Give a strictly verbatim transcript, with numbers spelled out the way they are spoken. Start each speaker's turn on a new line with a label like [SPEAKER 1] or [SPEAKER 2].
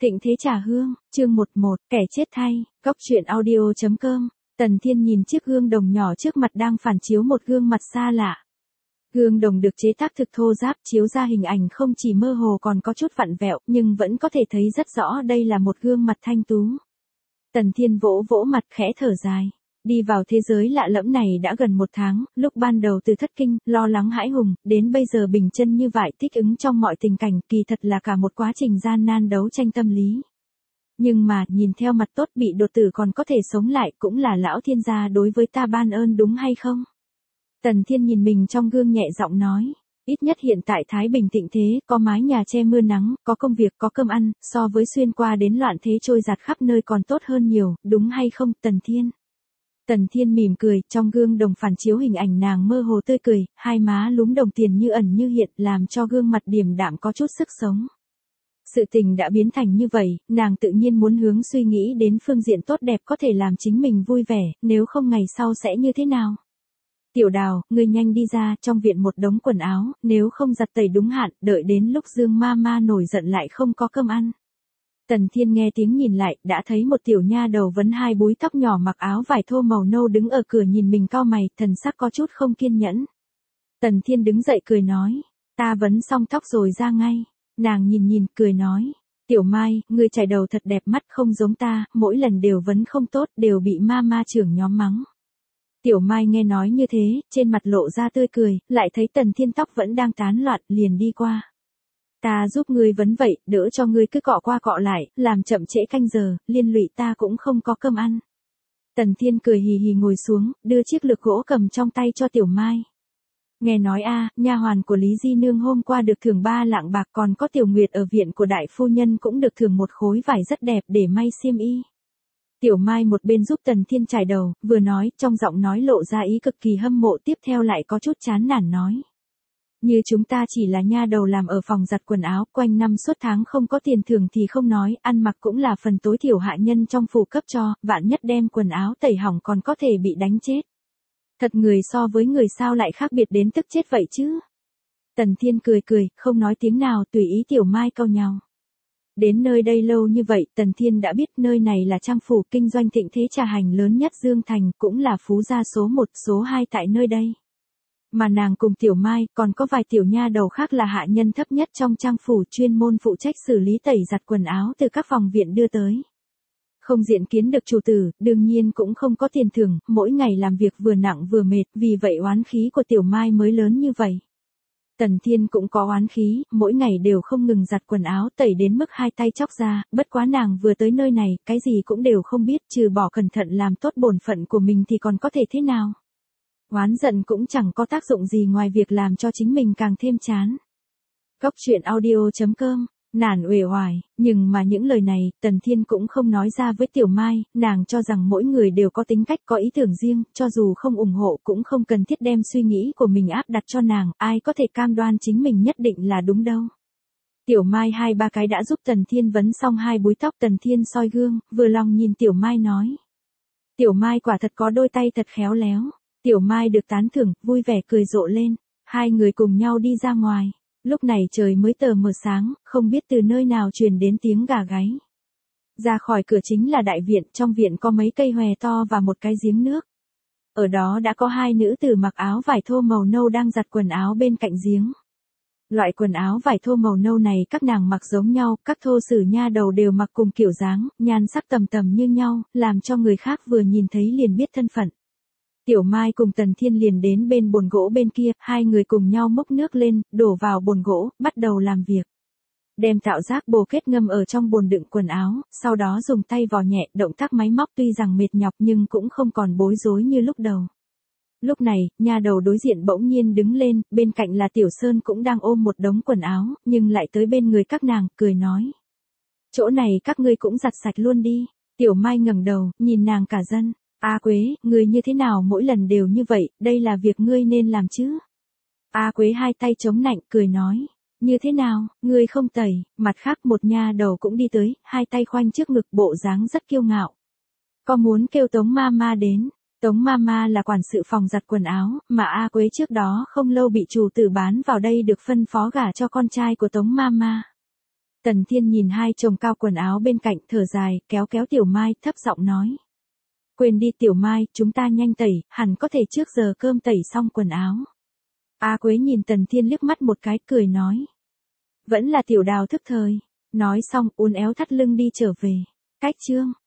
[SPEAKER 1] Thịnh Thế Trà Hương, chương mười một, kẻ chết thay, góc truyện audio chấm com. Tần Thiên nhìn chiếc gương đồng nhỏ trước mặt đang phản chiếu một gương mặt xa lạ. Gương đồng được chế tác thực thô ráp, chiếu ra hình ảnh không chỉ mơ hồ còn có chút vặn vẹo, nhưng vẫn có thể thấy rất rõ đây là một gương mặt thanh tú. Tần Thiên vỗ vỗ mặt khẽ thở dài. Đi vào thế giới lạ lẫm này đã gần một tháng, lúc ban đầu từ thất kinh, lo lắng hãi hùng, đến bây giờ bình chân như vậy thích ứng trong mọi tình cảnh, kỳ thật là cả một quá trình gian nan đấu tranh tâm lý. Nhưng mà, nhìn theo mặt tốt bị đột tử còn có thể sống lại cũng là lão thiên gia đối với ta ban ơn đúng hay không? Tần Thiên nhìn mình trong gương nhẹ giọng nói. Ít nhất hiện tại Thái Bình thịnh thế, có mái nhà che mưa nắng, có công việc, có cơm ăn, so với xuyên qua đến loạn thế trôi giạt khắp nơi còn tốt hơn nhiều, đúng hay không, Tần Thiên? Tần Thiên mỉm cười, trong gương đồng phản chiếu hình ảnh nàng mơ hồ tươi cười, hai má lúm đồng tiền như ẩn như hiện, làm cho gương mặt điềm đạm có chút sức sống. Sự tình đã biến thành như vậy, nàng tự nhiên muốn hướng suy nghĩ đến phương diện tốt đẹp có thể làm chính mình vui vẻ, nếu không ngày sau sẽ như thế nào. Tiểu Đào, ngươi nhanh đi ra, trong viện một đống quần áo, nếu không giặt tẩy đúng hạn, đợi đến lúc Dương ma ma nổi giận lại không có cơm ăn. Tần Thiên nghe tiếng nhìn lại, đã thấy một tiểu nha đầu vấn hai búi tóc nhỏ mặc áo vải thô màu nâu đứng ở cửa nhìn mình cau mày, thần sắc có chút không kiên nhẫn. Tần Thiên đứng dậy cười nói, ta vấn xong tóc rồi ra ngay. Nàng nhìn nhìn, cười nói, Tiểu Mai, ngươi chải đầu thật đẹp mắt không giống ta, mỗi lần đều vấn không tốt, đều bị ma ma trưởng nhóm mắng. Tiểu Mai nghe nói như thế, trên mặt lộ ra tươi cười, lại thấy Tần Thiên tóc vẫn đang tán loạn, liền đi qua. Ta giúp ngươi vấn vậy, đỡ cho ngươi cứ cọ qua cọ lại, làm chậm trễ canh giờ, liên lụy ta cũng không có cơm ăn. Tần Thiên cười hì hì ngồi xuống, đưa chiếc lược gỗ cầm trong tay cho Tiểu Mai. Nghe nói a, nha hoàn của Lý Di Nương hôm qua được thưởng ba lạng bạc, còn có Tiểu Nguyệt ở viện của đại phu nhân cũng được thưởng một khối vải rất đẹp để may xiêm y. Tiểu Mai một bên giúp Tần Thiên chải đầu, vừa nói, trong giọng nói lộ ra ý cực kỳ hâm mộ, tiếp theo lại có chút chán nản nói. Như chúng ta chỉ là nha đầu làm ở phòng giặt quần áo, quanh năm suốt tháng không có tiền thưởng thì không nói, ăn mặc cũng là phần tối thiểu hạ nhân trong phủ cấp cho, vạn nhất đem quần áo tẩy hỏng còn có thể bị đánh chết. Thật người so với người sao lại khác biệt đến tức chết vậy chứ? Tần Thiên cười cười, không nói tiếng nào, tùy ý Tiểu Mai cau nhàu. Đến nơi đây lâu như vậy, Tần Thiên đã biết nơi này là trang phủ kinh doanh Thịnh Thế Trà Hành lớn nhất Dương Thành, cũng là phú gia số một, số hai tại nơi đây. Mà nàng cùng Tiểu Mai, còn có vài tiểu nha đầu khác là hạ nhân thấp nhất trong trang phủ, chuyên môn phụ trách xử lý tẩy giặt quần áo từ các phòng viện đưa tới. Không diện kiến được chủ tử, đương nhiên cũng không có tiền thưởng, mỗi ngày làm việc vừa nặng vừa mệt, vì vậy oán khí của Tiểu Mai mới lớn như vậy. Tần Thiên cũng có oán khí, mỗi ngày đều không ngừng giặt quần áo tẩy đến mức hai tay chóc ra, bất quá nàng vừa tới nơi này, cái gì cũng đều không biết, trừ bỏ cẩn thận làm tốt bổn phận của mình thì còn có thể thế nào. Oán giận cũng chẳng có tác dụng gì ngoài việc làm cho chính mình càng thêm chán. Góc truyện audio chấm com, nản uể oải, nhưng mà những lời này, Tần Thiên cũng không nói ra với Tiểu Mai, nàng cho rằng mỗi người đều có tính cách có ý tưởng riêng, cho dù không ủng hộ cũng không cần thiết đem suy nghĩ của mình áp đặt cho nàng, ai có thể cam đoan chính mình nhất định là đúng đâu. Tiểu Mai hai ba cái đã giúp Tần Thiên vấn xong hai búi tóc. Tần Thiên soi gương, vừa lòng nhìn Tiểu Mai nói. Tiểu Mai quả thật có đôi tay thật khéo léo. Tiểu Mai được tán thưởng, vui vẻ cười rộ lên, hai người cùng nhau đi ra ngoài. Lúc này trời mới tờ mờ sáng, không biết từ nơi nào truyền đến tiếng gà gáy. Ra khỏi cửa chính là đại viện, trong viện có mấy cây hòe to và một cái giếng nước. Ở đó đã có hai nữ tử mặc áo vải thô màu nâu đang giặt quần áo bên cạnh giếng. Loại quần áo vải thô màu nâu này các nàng mặc giống nhau, các thô sử nha đầu đều mặc cùng kiểu dáng, nhan sắc tầm tầm như nhau, làm cho người khác vừa nhìn thấy liền biết thân phận. Tiểu Mai cùng Tần Thiên liền đến bên bồn gỗ bên kia, hai người cùng nhau múc nước lên, đổ vào bồn gỗ, bắt đầu làm việc. Đem tạo giác bồ kết ngâm ở trong bồn đựng quần áo, sau đó dùng tay vò nhẹ, động tác máy móc tuy rằng mệt nhọc nhưng cũng không còn bối rối như lúc đầu. Lúc này, nha đầu đối diện bỗng nhiên đứng lên, bên cạnh là Tiểu Sơn cũng đang ôm một đống quần áo, nhưng lại tới bên người các nàng, cười nói. Chỗ này các ngươi cũng giặt sạch luôn đi. Tiểu Mai ngẩng đầu, nhìn nàng cả dân. A Quế, ngươi như thế nào mỗi lần đều như vậy, đây là việc ngươi nên làm chứ. A Quế hai tay chống nạnh, cười nói. Như thế nào, ngươi không tẩy, mặt khác một nha đầu cũng đi tới, hai tay khoanh trước ngực bộ dáng rất kiêu ngạo. Có muốn kêu Tống Mama đến. Tống Mama là quản sự phòng giặt quần áo, mà A Quế trước đó không lâu bị chủ tử bán vào đây được phân phó gả cho con trai của Tống Mama. Tần Thiên nhìn hai chồng cao quần áo bên cạnh thở dài, kéo kéo Tiểu Mai, thấp giọng nói. Quên đi Tiểu Mai, chúng ta nhanh tẩy, hẳn có thể trước giờ cơm tẩy xong quần áo. A Quế nhìn Tần Thiên liếc mắt một cái, cười nói. Vẫn là Tiểu Đào thức thời. Nói xong uốn éo thắt lưng đi trở về. Cách chương.